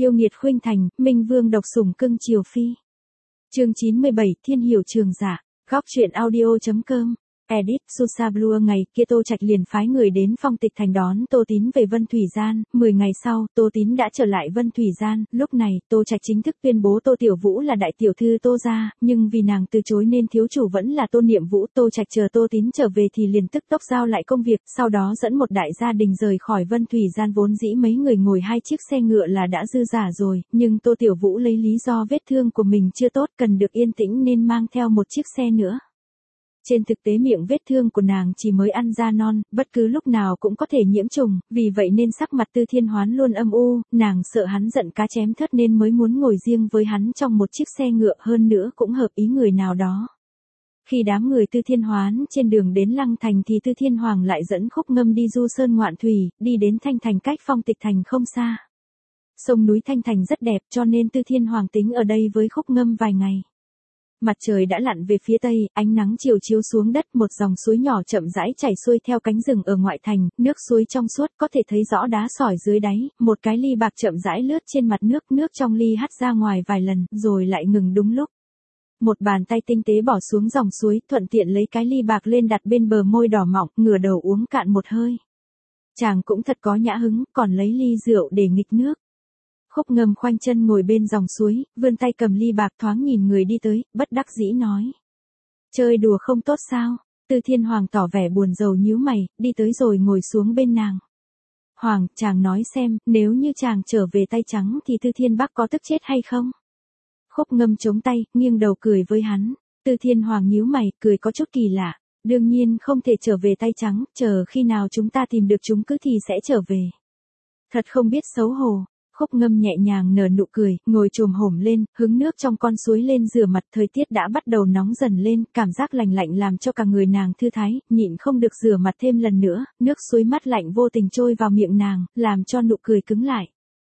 Yêu nghiệt khuynh thành, Minh Vương độc sủng cưng chiều phi. Chương 97, Thiên hiểu trường giả. Góc truyện audio.com. Edit Susablua. Ngày kia Tô Trạch liền phái người đến Phong Tịch Thành đón Tô Tín về Vân Thủy Gian. 10 ngày sau, Tô Tín đã trở lại Vân Thủy Gian. Lúc này, Tô Trạch chính thức tuyên bố Tô Tiểu Vũ là đại tiểu thư Tô gia, nhưng vì nàng từ chối nên thiếu chủ vẫn là Tô Niệm Vũ. Tô Trạch chờ Tô Tín trở về thì liền tức tốc giao lại công việc, sau đó dẫn một đại gia đình rời khỏi Vân Thủy Gian. Vốn dĩ mấy người ngồi 2 chiếc xe ngựa là đã dư giả rồi, nhưng Tô Tiểu Vũ lấy lý do vết thương của mình chưa tốt, cần được yên tĩnh nên mang theo một chiếc xe nữa. Trên thực tế miệng vết thương của nàng chỉ mới ăn da non, bất cứ lúc nào cũng có thể nhiễm trùng, vì vậy nên sắc mặt Tư Thiên Hoán luôn âm u, nàng sợ hắn giận cá chém thớt nên mới muốn ngồi riêng với hắn trong một chiếc xe ngựa, hơn nữa cũng hợp ý người nào đó. Khi đám người Tư Thiên Hoán trên đường đến Lăng Thành thì Tư Thiên Hoàng lại dẫn Khúc Ngâm đi du sơn ngoạn thủy, đi đến Thanh Thành cách Phong Tịch Thành không xa. Sông núi Thanh Thành rất đẹp cho nên Tư Thiên Hoàng tính ở đây với Khúc Ngâm vài ngày. Mặt trời đã lặn về phía tây, ánh nắng chiều chiếu xuống đất, một dòng suối nhỏ chậm rãi chảy xuôi theo cánh rừng ở ngoại thành, nước suối trong suốt có thể thấy rõ đá sỏi dưới đáy, một cái ly bạc chậm rãi lướt trên mặt nước, nước trong ly hắt ra ngoài vài lần, rồi lại ngừng đúng lúc. Một bàn tay tinh tế bỏ xuống dòng suối, thuận tiện lấy cái ly bạc lên đặt bên bờ môi đỏ mọng, ngửa đầu uống cạn một hơi. Chàng cũng thật có nhã hứng, còn lấy ly rượu để nghịch nước. Khúc Ngâm khoanh chân ngồi bên dòng suối, vươn tay cầm ly bạc thoáng nhìn người đi tới, bất đắc dĩ nói. Chơi đùa không tốt sao? Tư Thiên Hoàng tỏ vẻ buồn rầu nhíu mày, đi tới rồi ngồi xuống bên nàng. Hoàng, chàng nói xem, nếu như chàng trở về tay trắng thì Tư Thiên Bắc có tức chết hay không? Khúc Ngâm chống tay, nghiêng đầu cười với hắn. Tư Thiên Hoàng nhíu mày, cười có chút kỳ lạ. Đương nhiên không thể trở về tay trắng, chờ khi nào chúng ta tìm được chúng cứ thì sẽ trở về. Thật không biết xấu hổ. Khúc Ngâm nhẹ nhàng nở nụ cười, ngồi chồm hổm lên, hứng nước trong con suối lên rửa mặt. Thời tiết đã bắt đầu nóng dần lên, cảm giác lạnh lạnh làm cho cả người nàng thư thái, nhịn không được rửa mặt thêm lần nữa, nước suối mát lạnh vô tình trôi vào miệng nàng, làm cho nụ cười cứng lại.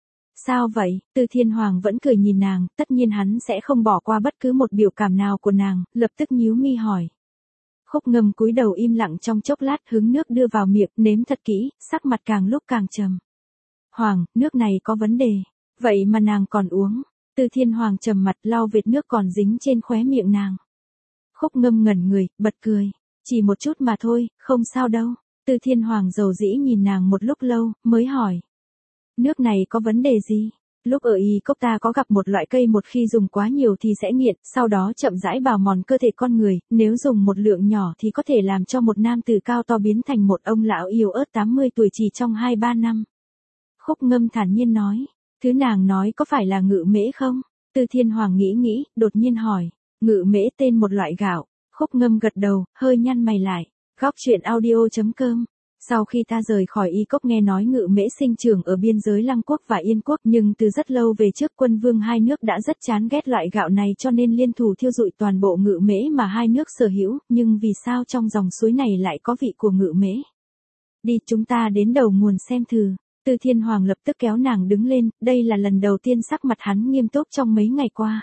Sao vậy? Tư Thiên Hoàng vẫn cười nhìn nàng, tất nhiên hắn sẽ không bỏ qua bất cứ một biểu cảm nào của nàng, lập tức nhíu mi hỏi. Khúc Ngâm cúi đầu im lặng trong chốc lát, hứng nước đưa vào miệng, nếm thật kỹ, sắc mặt càng lúc càng trầm. Hoàng, nước này có vấn đề. Vậy mà nàng còn uống. Tư Thiên Hoàng trầm mặt lau vệt nước còn dính trên khóe miệng nàng. Khúc Ngâm ngẩn người, bật cười. Chỉ một chút mà thôi, không sao đâu. Tư Thiên Hoàng dầu dĩ nhìn nàng một lúc lâu, mới hỏi. Nước này có vấn đề gì? Lúc ở Y Cốc ta có gặp một loại cây một khi dùng quá nhiều thì sẽ nghiện, sau đó chậm rãi bào mòn cơ thể con người, nếu dùng một lượng nhỏ thì có thể làm cho một nam tử cao to biến thành một ông lão yếu ớt 80 tuổi chỉ trong 2-3 năm. Khúc Ngâm thản nhiên nói, thứ nàng nói có phải là ngự mễ không? Tư Thiên Hoàng nghĩ, đột nhiên hỏi, ngự mễ tên một loại gạo. Khúc Ngâm gật đầu, hơi nhăn mày lại. Góc truyện audio.com. Sau khi ta rời khỏi Y Cốc nghe nói ngự mễ sinh trưởng ở biên giới Lăng Quốc và Yên Quốc, nhưng từ rất lâu về trước quân vương hai nước đã rất chán ghét loại gạo này cho nên liên thủ thiêu rụi toàn bộ ngự mễ mà hai nước sở hữu, nhưng vì sao trong dòng suối này lại có vị của ngự mễ? Đi, chúng ta đến đầu nguồn xem thử. Tư Thiên Hoàng lập tức kéo nàng đứng lên, đây là lần đầu tiên sắc mặt hắn nghiêm túc trong mấy ngày qua.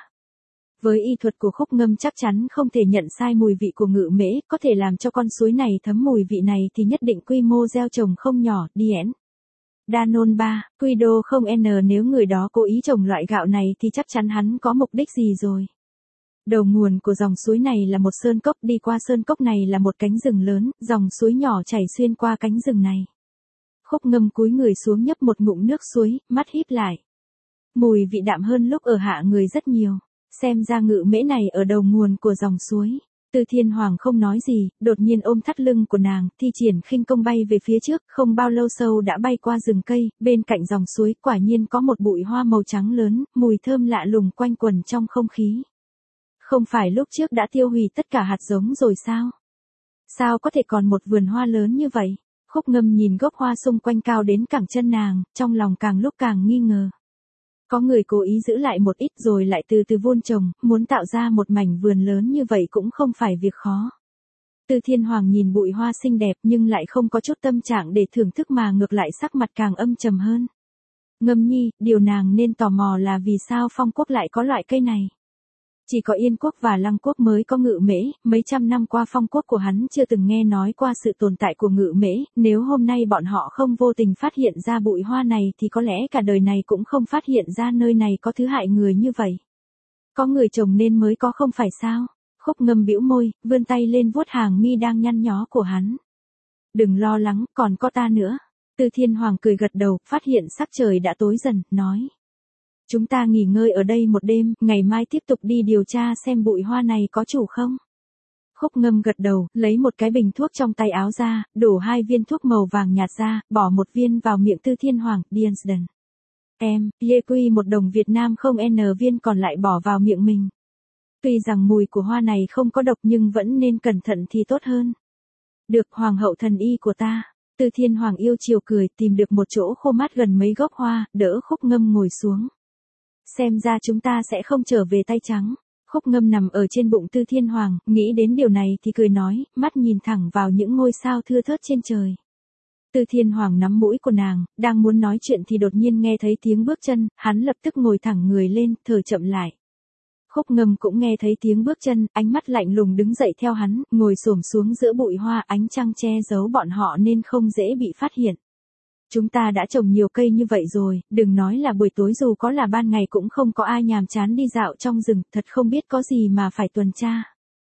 Với y thuật của Khúc Ngâm chắc chắn không thể nhận sai mùi vị của ngự mễ, có thể làm cho con suối này thấm mùi vị này thì nhất định quy mô gieo trồng không nhỏ, Dien. Danon 3, Quido không N nếu người đó cố ý trồng loại gạo này thì chắc chắn hắn có mục đích gì rồi. Đầu nguồn của dòng suối này là một sơn cốc, đi qua sơn cốc này là một cánh rừng lớn, dòng suối nhỏ chảy xuyên qua cánh rừng này. Khúc Ngâm cúi người xuống nhấp một ngụm nước suối, mắt híp lại. Mùi vị đạm hơn lúc ở hạ người rất nhiều. Xem ra ngự mễ này ở đầu nguồn của dòng suối. Tư Thiên Hoàng không nói gì, đột nhiên ôm thắt lưng của nàng, thi triển khinh công bay về phía trước, không bao lâu sau đã bay qua rừng cây, bên cạnh dòng suối quả nhiên có một bụi hoa màu trắng lớn, mùi thơm lạ lùng quanh quẩn trong không khí. Không phải lúc trước đã tiêu hủy tất cả hạt giống rồi sao? Sao có thể còn một vườn hoa lớn như vậy? Khúc Ngâm nhìn gốc hoa xung quanh cao đến cẳng chân nàng, trong lòng càng lúc càng nghi ngờ. Có người cố ý giữ lại một ít rồi lại từ từ vun trồng, muốn tạo ra một mảnh vườn lớn như vậy cũng không phải việc khó. Tư Thiên Hoàng nhìn bụi hoa xinh đẹp nhưng lại không có chút tâm trạng để thưởng thức mà ngược lại sắc mặt càng âm trầm hơn. Ngâm nhi, điều nàng nên tò mò là vì sao Phong Quốc lại có loại cây này. Chỉ có Yên quốc và Lăng quốc mới có ngự mễ, mấy trăm năm qua Phong quốc của hắn chưa từng nghe nói qua sự tồn tại của ngự mễ, nếu hôm nay bọn họ không vô tình phát hiện ra bụi hoa này thì có lẽ cả đời này cũng không phát hiện ra nơi này có thứ hại người như vậy. Có người trồng nên mới có không phải sao? Khúc Ngâm bĩu môi, vươn tay lên vuốt hàng mi đang nhăn nhó của hắn. Đừng lo lắng, còn có ta nữa. Từ Thiên Hoàng cười gật đầu, phát hiện sắc trời đã tối dần, nói. Chúng ta nghỉ ngơi ở đây một đêm, ngày mai tiếp tục đi điều tra xem bụi hoa này có chủ không. Khúc Ngâm gật đầu, lấy một cái bình thuốc trong tay áo ra, đổ 2 viên thuốc màu vàng nhạt ra, bỏ 1 viên vào miệng Từ Thiên Hoàng, Diensden. Em, Lê Quy 1 đồng Việt Nam không N viên còn lại bỏ vào miệng mình. Tuy rằng mùi của hoa này không có độc nhưng vẫn nên cẩn thận thì tốt hơn. Được, Hoàng hậu thần y của ta. Từ Thiên Hoàng yêu chiều cười, tìm được một chỗ khô mát gần mấy gốc hoa, đỡ Khúc Ngâm ngồi xuống. Xem ra chúng ta sẽ không trở về tay trắng. Khúc Ngâm nằm ở trên bụng Từ Thiên Hoàng, nghĩ đến điều này thì cười nói, mắt nhìn thẳng vào những ngôi sao thưa thớt trên trời. Từ Thiên Hoàng nắm mũi của nàng, đang muốn nói chuyện thì đột nhiên nghe thấy tiếng bước chân, hắn lập tức ngồi thẳng người lên, thở chậm lại. Khúc Ngâm cũng nghe thấy tiếng bước chân, ánh mắt lạnh lùng đứng dậy theo hắn, ngồi xổm xuống giữa bụi hoa, ánh trăng che giấu bọn họ nên không dễ bị phát hiện. Chúng ta đã trồng nhiều cây như vậy rồi, đừng nói là buổi tối dù có là ban ngày cũng không có ai nhàm chán đi dạo trong rừng, thật không biết có gì mà phải tuần tra.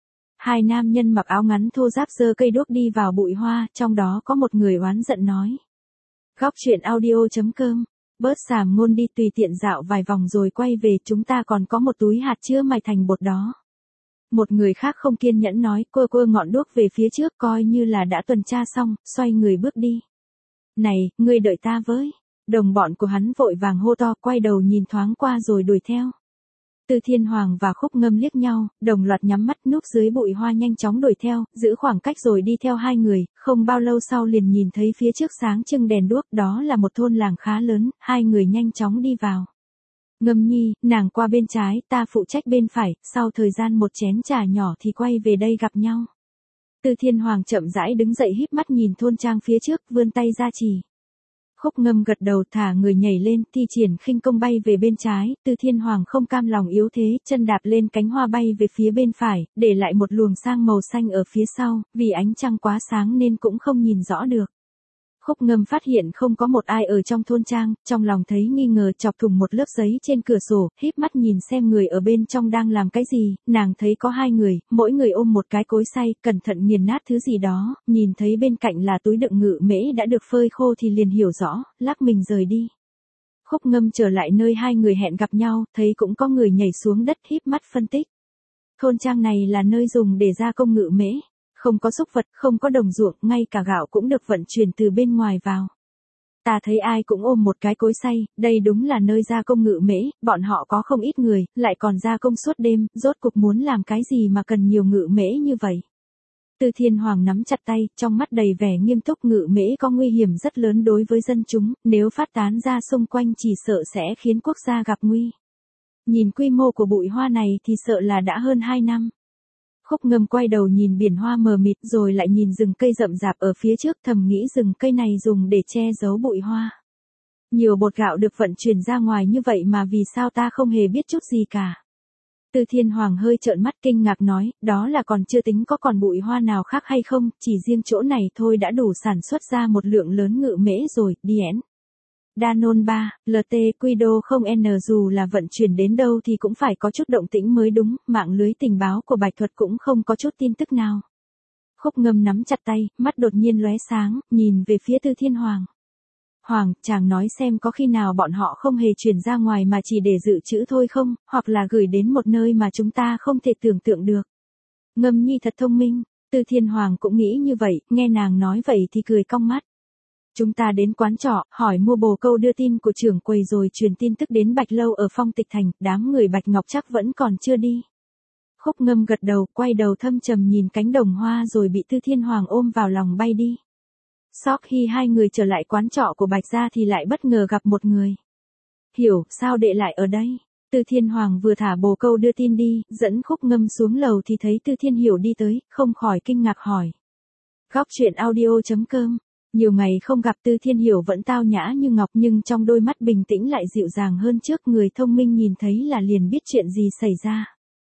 2 nam nhân mặc áo ngắn thô ráp giơ cây đuốc đi vào bụi hoa, trong đó có một người oán giận nói. Góc truyện audio.com, bớt xàm ngôn đi, tùy tiện dạo vài vòng rồi quay về, chúng ta còn có một túi hạt chưa mài thành bột đó. Một người khác không kiên nhẫn nói, quơ ngọn đuốc về phía trước coi như là đã tuần tra xong, xoay người bước đi. Này, ngươi đợi ta với. Đồng bọn của hắn vội vàng hô to, quay đầu nhìn thoáng qua rồi đuổi theo. Từ Thiên Hoàng và Khúc Ngâm liếc nhau, đồng loạt nhắm mắt núp dưới bụi hoa nhanh chóng đuổi theo, giữ khoảng cách rồi đi theo 2 người, không bao lâu sau liền nhìn thấy phía trước sáng trưng đèn đuốc, đó là một thôn làng khá lớn, 2 người nhanh chóng đi vào. Ngâm Nhi, nàng qua bên trái, ta phụ trách bên phải, sau thời gian một chén trà nhỏ thì quay về đây gặp nhau. Từ Thiên Hoàng chậm rãi đứng dậy híp mắt nhìn thôn trang phía trước, vươn tay ra chỉ. Khúc Ngâm gật đầu thả người nhảy lên, thi triển khinh công bay về bên trái, Từ Thiên Hoàng không cam lòng yếu thế, chân đạp lên cánh hoa bay về phía bên phải, để lại một luồng sang màu xanh ở phía sau, vì ánh trăng quá sáng nên cũng không nhìn rõ được. Khúc Ngâm phát hiện không có một ai ở trong thôn trang, trong lòng thấy nghi ngờ, chọc thủng một lớp giấy trên cửa sổ, híp mắt nhìn xem người ở bên trong đang làm cái gì, nàng thấy có 2 người, mỗi người ôm một cái cối xay, cẩn thận nghiền nát thứ gì đó, nhìn thấy bên cạnh là túi đựng ngự mễ đã được phơi khô thì liền hiểu rõ, lắc mình rời đi. Khúc Ngâm trở lại nơi 2 người hẹn gặp nhau, thấy cũng có người nhảy xuống đất híp mắt phân tích. Thôn trang này là nơi dùng để gia công ngự mễ. Không có súc vật, không có đồng ruộng, ngay cả gạo cũng được vận chuyển từ bên ngoài vào. Ta thấy ai cũng ôm một cái cối xay, đây đúng là nơi gia công ngự mễ, bọn họ có không ít người, lại còn gia công suốt đêm, rốt cuộc muốn làm cái gì mà cần nhiều ngự mễ như vậy. Từ Thiên Hoàng nắm chặt tay, trong mắt đầy vẻ nghiêm túc, ngự mễ có nguy hiểm rất lớn đối với dân chúng, nếu phát tán ra xung quanh chỉ sợ sẽ khiến quốc gia gặp nguy. Nhìn quy mô của bụi hoa này thì sợ là đã hơn 2 năm. Khúc Ngâm quay đầu nhìn biển hoa mờ mịt rồi lại nhìn rừng cây rậm rạp ở phía trước, thầm nghĩ rừng cây này dùng để che giấu bụi hoa. Nhiều bột gạo được vận chuyển ra ngoài như vậy mà vì sao ta không hề biết chút gì cả. Từ Thiên Hoàng hơi trợn mắt kinh ngạc nói, đó là còn chưa tính có còn bụi hoa nào khác hay không, chỉ riêng chỗ này thôi đã đủ sản xuất ra một lượng lớn ngự mễ rồi, Dien. Danone 3, LT Quido không N dù là vận chuyển đến đâu thì cũng phải có chút động tĩnh mới đúng, mạng lưới tình báo của Bạch Thuật cũng không có chút tin tức nào. Khúc Ngâm nắm chặt tay, mắt đột nhiên lóe sáng, nhìn về phía Từ Thiên Hoàng. Hoàng, chàng nói xem có khi nào bọn họ không hề chuyển ra ngoài mà chỉ để dự trữ thôi không, hoặc là gửi đến một nơi mà chúng ta không thể tưởng tượng được. Ngâm Nhi thật thông minh, Từ Thiên Hoàng cũng nghĩ như vậy, nghe nàng nói vậy thì cười cong mắt. Chúng ta đến quán trọ, hỏi mua bồ câu đưa tin của trưởng quầy rồi truyền tin tức đến Bạch Lâu ở Phong Tịch Thành, đám người Bạch Ngọc chắc vẫn còn chưa đi. Khúc Ngâm gật đầu, quay đầu thâm trầm nhìn cánh đồng hoa rồi bị Từ Thiên Hoàng ôm vào lòng bay đi. Sau khi 2 người trở lại quán trọ của Bạch gia thì lại bất ngờ gặp một người. Hiểu, sao đệ lại ở đây? Từ Thiên Hoàng vừa thả bồ câu đưa tin đi, dẫn Khúc Ngâm xuống lầu thì thấy Từ Thiên Hiểu đi tới, không khỏi kinh ngạc hỏi. Góc truyện audio.com. Nhiều ngày không gặp, Từ Thiên Hiểu vẫn tao nhã như ngọc nhưng trong đôi mắt bình tĩnh lại dịu dàng hơn trước, người thông minh nhìn thấy là liền biết chuyện gì xảy ra.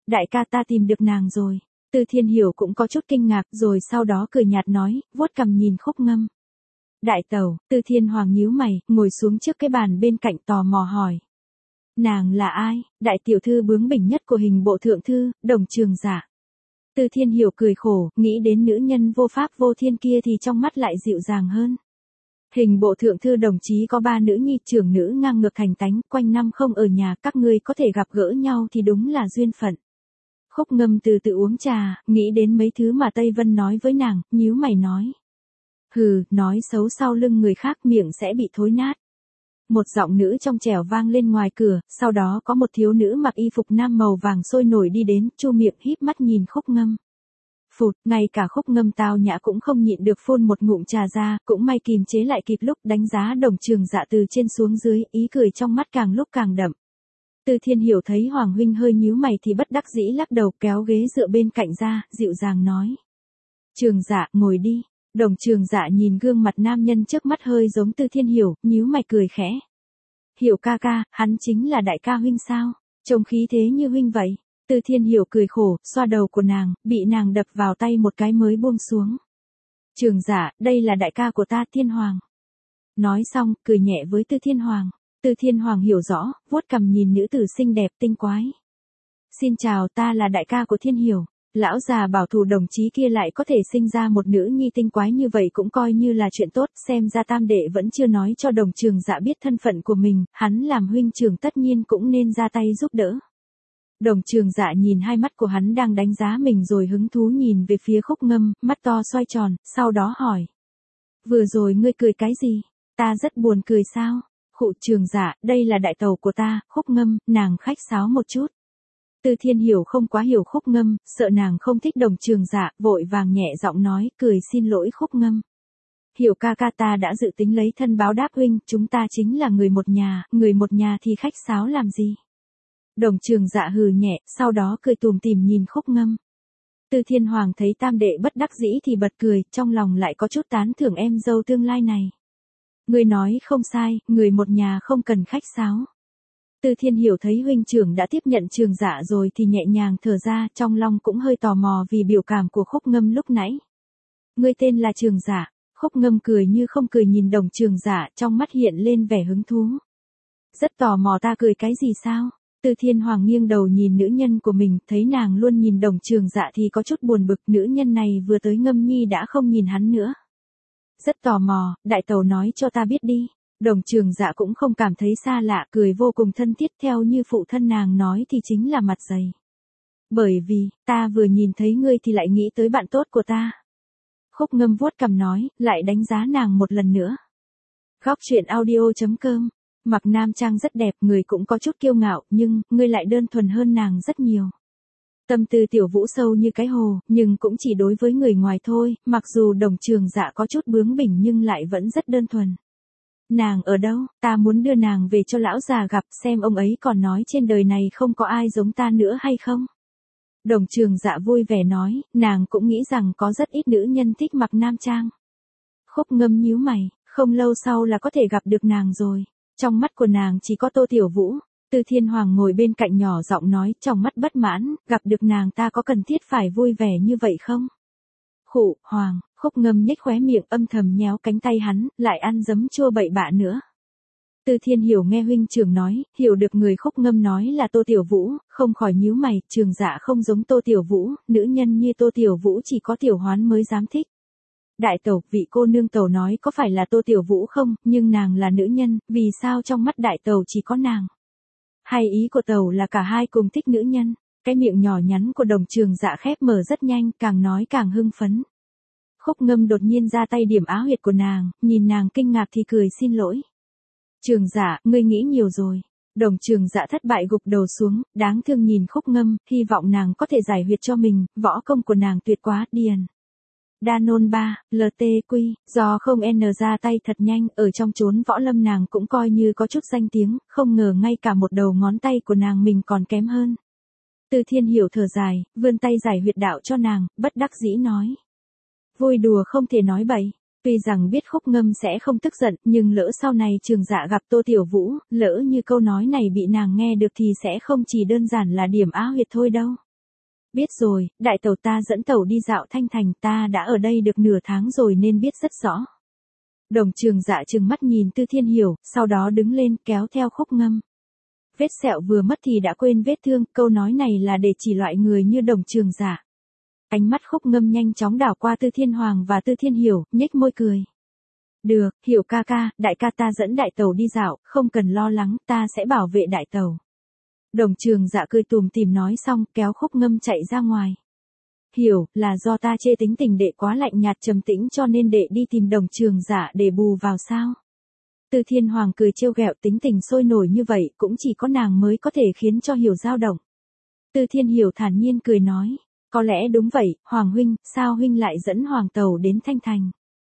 Đại ca ta tìm được nàng rồi. Từ Thiên Hiểu cũng có chút kinh ngạc rồi sau đó cười nhạt nói, vuốt cằm nhìn Khúc Ngâm. Đại tẩu, Từ Thiên Hoàng nhíu mày, ngồi xuống trước cái bàn bên cạnh tò mò hỏi. Nàng là ai? Đại tiểu thư bướng bỉnh nhất của hình bộ thượng thư, Đồng Trường Dạ. Từ Thiên Hiểu cười khổ, nghĩ đến nữ nhân vô pháp vô thiên kia thì trong mắt lại dịu dàng hơn. Hình bộ thượng thư đồng chí có 3 nữ nhi, trưởng nữ ngang ngược thành tánh, quanh năm không ở nhà, các ngươi có thể gặp gỡ nhau thì đúng là duyên phận. Khúc Ngâm từ từ uống trà, nghĩ đến mấy thứ mà Tây Vân nói với nàng, nhíu mày nói. Hừ, nói xấu sau lưng người khác miệng sẽ bị thối nát. Một giọng nữ trong trẻo vang lên ngoài cửa, sau đó có một thiếu nữ mặc y phục nam màu vàng sôi nổi đi đến, chu miệng híp mắt nhìn Khúc Ngâm. Phụt, ngay cả Khúc Ngâm tao nhã cũng không nhịn được phun một ngụm trà ra, cũng may kìm chế lại kịp lúc đánh giá Đồng Trường Dạ từ trên xuống dưới, ý cười trong mắt càng lúc càng đậm. Từ Thiên Hiểu thấy Hoàng huynh hơi nhíu mày thì bất đắc dĩ lắc đầu, kéo ghế dựa bên cạnh ra, dịu dàng nói. Trường Dạ, ngồi đi. Đồng Trường Dạ nhìn gương mặt nam nhân trước mắt hơi giống Từ Thiên Hiểu, nhíu mày cười khẽ. Hiểu ca ca, hắn chính là đại ca huynh sao? Trông khí thế như huynh vậy. Từ Thiên Hiểu cười khổ, xoa đầu của nàng, bị nàng đập vào tay một cái mới buông xuống. Trường Dạ, đây là đại ca của ta, Thiên Hoàng. Nói xong, cười nhẹ với Từ Thiên Hoàng. Từ Thiên Hoàng hiểu rõ, vuốt cằm nhìn nữ tử xinh đẹp tinh quái. Xin chào, ta là đại ca của Thiên Hiểu. Lão già bảo thủ đồng chí kia lại có thể sinh ra một nữ nhi tinh quái như vậy cũng coi như là chuyện tốt, xem ra tam đệ vẫn chưa nói cho Đồng Trường Dạ biết thân phận của mình, hắn làm huynh trưởng tất nhiên cũng nên ra tay giúp đỡ. Đồng Trường Dạ nhìn hai mắt của hắn đang đánh giá mình rồi hứng thú nhìn về phía Khúc Ngâm, mắt to xoay tròn, sau đó hỏi. Vừa rồi ngươi cười cái gì? Ta rất buồn cười sao? Khụ Trường Dạ, đây là đại tẩu của ta, Khúc Ngâm, nàng khách sáo một chút. Từ Thiên Hiểu không quá hiểu Khúc Ngâm, sợ nàng không thích Đồng Trường Dạ, vội vàng nhẹ giọng nói, cười xin lỗi Khúc Ngâm. Hiểu ca ca, ta đã dự tính lấy thân báo đáp huynh, chúng ta chính là người một nhà thì khách sáo làm gì? Đồng Trường Dạ hừ nhẹ, sau đó cười tủm tỉm nhìn Khúc Ngâm. Từ Thiên Hoàng thấy tam đệ bất đắc dĩ thì bật cười, trong lòng lại có chút tán thưởng em dâu tương lai này. Người nói không sai, người một nhà không cần khách sáo. Từ Thiên Hiểu thấy huynh trưởng đã tiếp nhận Trường Dạ rồi thì nhẹ nhàng thở ra, trong lòng cũng hơi tò mò vì biểu cảm của Khúc Ngâm lúc nãy. Ngươi tên là Trường Dạ. Khúc Ngâm cười như không cười nhìn Đồng Trường Dạ, trong mắt hiện lên vẻ hứng thú. Rất tò mò ta cười cái gì sao? Từ Thiên Hoàng nghiêng đầu nhìn nữ nhân của mình, thấy nàng luôn nhìn Đồng Trường Dạ thì có chút buồn bực, nữ nhân này vừa tới Ngâm Nhi đã không nhìn hắn nữa. Rất tò mò, đại tẩu nói cho ta biết đi. Đồng Trường Dạ cũng không cảm thấy xa lạ, cười vô cùng thân thiết, theo như phụ thân nàng nói thì chính là mặt dày. Bởi vì, ta vừa nhìn thấy ngươi thì lại nghĩ tới bạn tốt của ta. Khúc Ngâm vuốt cằm nói, lại đánh giá nàng một lần nữa. Góc truyện audio.com. Mặc nam trang rất đẹp, người cũng có chút kiêu ngạo, nhưng, ngươi lại đơn thuần hơn nàng rất nhiều. Tâm tư Tiểu Vũ sâu như cái hồ, nhưng cũng chỉ đối với người ngoài thôi, mặc dù Đồng Trường Dạ có chút bướng bỉnh nhưng lại vẫn rất đơn thuần. Nàng ở đâu, ta muốn đưa nàng về cho lão già gặp, xem ông ấy còn nói trên đời này không có ai giống ta nữa hay không. Đồng Trường Dạ vui vẻ nói, nàng cũng nghĩ rằng có rất ít nữ nhân thích mặc nam trang. Khúc Ngâm nhíu mày, không lâu sau là có thể gặp được nàng rồi. Trong mắt của nàng chỉ có Tô Tiểu Vũ. Từ Thiên Hoàng ngồi bên cạnh nhỏ giọng nói, trong mắt bất mãn, gặp được nàng ta có cần thiết phải vui vẻ như vậy không? Khụ, Hoàng, Khúc Ngâm nhếch khóe miệng âm thầm nhéo cánh tay hắn, lại ăn giấm chua bậy bạ nữa. Từ Thiên Hiểu nghe huynh trưởng nói, hiểu được người Khúc Ngâm nói là Tô Tiểu Vũ, không khỏi nhíu mày, Trường Dạ không giống Tô Tiểu Vũ, nữ nhân như Tô Tiểu Vũ chỉ có Tiểu Hoán mới dám thích. Đại tẩu, vị cô nương tẩu nói có phải là Tô Tiểu Vũ không, nhưng nàng là nữ nhân, vì sao trong mắt đại tẩu chỉ có nàng? Hay ý của tẩu là cả hai cùng thích nữ nhân? Cái miệng nhỏ nhắn của Đồng Trường Dạ khép mở rất nhanh, càng nói càng hưng phấn. Khúc Ngâm đột nhiên ra tay điểm áo huyệt của nàng, nhìn nàng kinh ngạc thì cười xin lỗi. Trường Dạ, ngươi nghĩ nhiều rồi. Đồng Trường Dạ thất bại gục đầu xuống, đáng thương nhìn Khúc Ngâm, hy vọng nàng có thể giải huyệt cho mình, võ công của nàng tuyệt quá, điền. Danon 3, LTQ, do không N ra tay thật nhanh, ở trong chốn võ lâm nàng cũng coi như có chút danh tiếng, không ngờ ngay cả một đầu ngón tay của nàng mình còn kém hơn. Từ Thiên Hiểu thở dài, vươn tay giải huyệt đạo cho nàng, bất đắc dĩ nói. Vui đùa không thể nói bậy, tuy rằng biết Khúc Ngâm sẽ không tức giận, nhưng lỡ sau này Trường Dạ gặp Tô Tiểu Vũ, lỡ như câu nói này bị nàng nghe được thì sẽ không chỉ đơn giản là điểm áo huyệt thôi đâu. Biết rồi, đại tẩu ta dẫn tẩu đi dạo Thanh Thành, ta đã ở đây được nửa tháng rồi nên biết rất rõ. Đồng Trường Dạ trừng mắt nhìn Tư Thiên Hiểu, sau đó đứng lên kéo theo Khúc Ngâm. Vết sẹo vừa mất thì đã quên vết thương, câu nói này là để chỉ loại người như Đồng Trường Dạ. Ánh mắt Khúc Ngâm nhanh chóng đảo qua Tư Thiên Hoàng và Tư Thiên Hiểu, nhếch môi cười. Được, Hiểu ca ca, đại ca ta dẫn đại tẩu đi dạo, không cần lo lắng, ta sẽ bảo vệ đại tẩu. Đồng Trường Dạ cười tủm tỉm nói xong, kéo Khúc Ngâm chạy ra ngoài. Hiểu, là do ta chê tính tình đệ quá lạnh nhạt trầm tĩnh cho nên đệ đi tìm Đồng Trường Dạ để bù vào sao? Tư Thiên Hoàng cười trêu ghẹo, tính tình sôi nổi như vậy, cũng chỉ có nàng mới có thể khiến cho Hiểu dao động. Tư Thiên Hiểu thản nhiên cười nói, có lẽ đúng vậy, Hoàng huynh, sao huynh lại dẫn Hoàng tẩu đến Thanh Thành?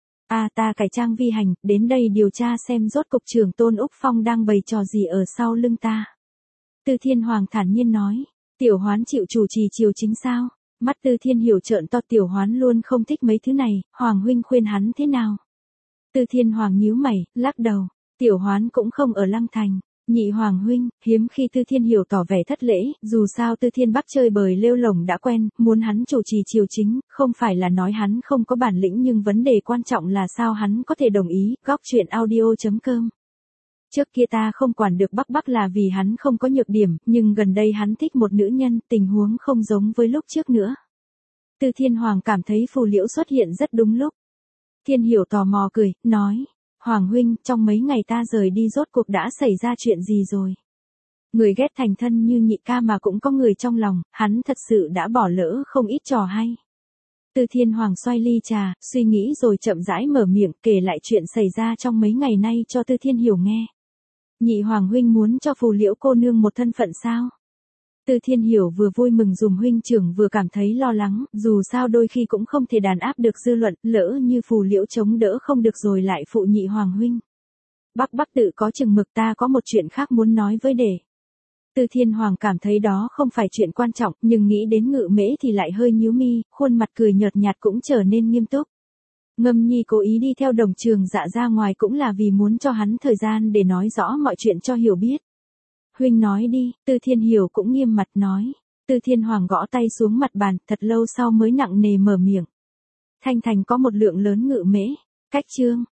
Ta cải trang vi hành, đến đây điều tra xem rốt cục trưởng Tôn Úc Phong đang bày trò gì ở sau lưng ta. Tư Thiên Hoàng thản nhiên nói, Tiểu Hoán chịu chủ trì triều chính sao? Mắt Tư Thiên Hiểu trợn to, Tiểu Hoán luôn không thích mấy thứ này, Hoàng huynh khuyên hắn thế nào? Tư Thiên Hoàng nhíu mày, lắc đầu, Tiểu Hoán cũng không ở Lăng Thành. Nhị Hoàng huynh, hiếm khi Tư Thiên Hiểu tỏ vẻ thất lễ, dù sao Tư Thiên Bắc chơi bời lêu lổng đã quen, muốn hắn chủ trì triều chính, không phải là nói hắn không có bản lĩnh nhưng vấn đề quan trọng là sao hắn có thể đồng ý. Góc truyện audio.com. Trước kia ta không quản được Bắc Bắc là vì hắn không có nhược điểm, nhưng gần đây hắn thích một nữ nhân, tình huống không giống với lúc trước nữa. Tư Thiên Hoàng cảm thấy phù liễu xuất hiện rất đúng lúc. Thiên Hiểu tò mò cười, nói, Hoàng huynh, trong mấy ngày ta rời đi rốt cuộc đã xảy ra chuyện gì rồi? Người ghét thành thân như nhị ca mà cũng có người trong lòng, hắn thật sự đã bỏ lỡ không ít trò hay. Tư Thiên Hoàng xoay ly trà, suy nghĩ rồi chậm rãi mở miệng kể lại chuyện xảy ra trong mấy ngày nay cho Tư Thiên Hiểu nghe. Nhị Hoàng huynh muốn cho phù liễu cô nương một thân phận sao? Tư Thiên Hiểu vừa vui mừng dùm huynh trưởng vừa cảm thấy lo lắng, dù sao đôi khi cũng không thể đàn áp được dư luận, lỡ như phù liễu chống đỡ không được rồi lại phụ nhị Hoàng huynh. Bắc Bắc tự có chừng mực, ta có một chuyện khác muốn nói với đệ. Tư Thiên Hoàng cảm thấy đó không phải chuyện quan trọng, nhưng nghĩ đến Ngự Mễ thì lại hơi nhíu mi, khuôn mặt cười nhợt nhạt cũng trở nên nghiêm túc. Ngâm Nhi cố ý đi theo Đồng Trường Dạ ra ngoài cũng là vì muốn cho hắn thời gian để nói rõ mọi chuyện cho Hiểu biết. Huynh nói đi, Tư Thiên Hiểu cũng nghiêm mặt nói. Tư Thiên Hoàng gõ tay xuống mặt bàn, thật lâu sau mới nặng nề mở miệng. Thanh Thành có một lượng lớn ngự mễ. Cách chương.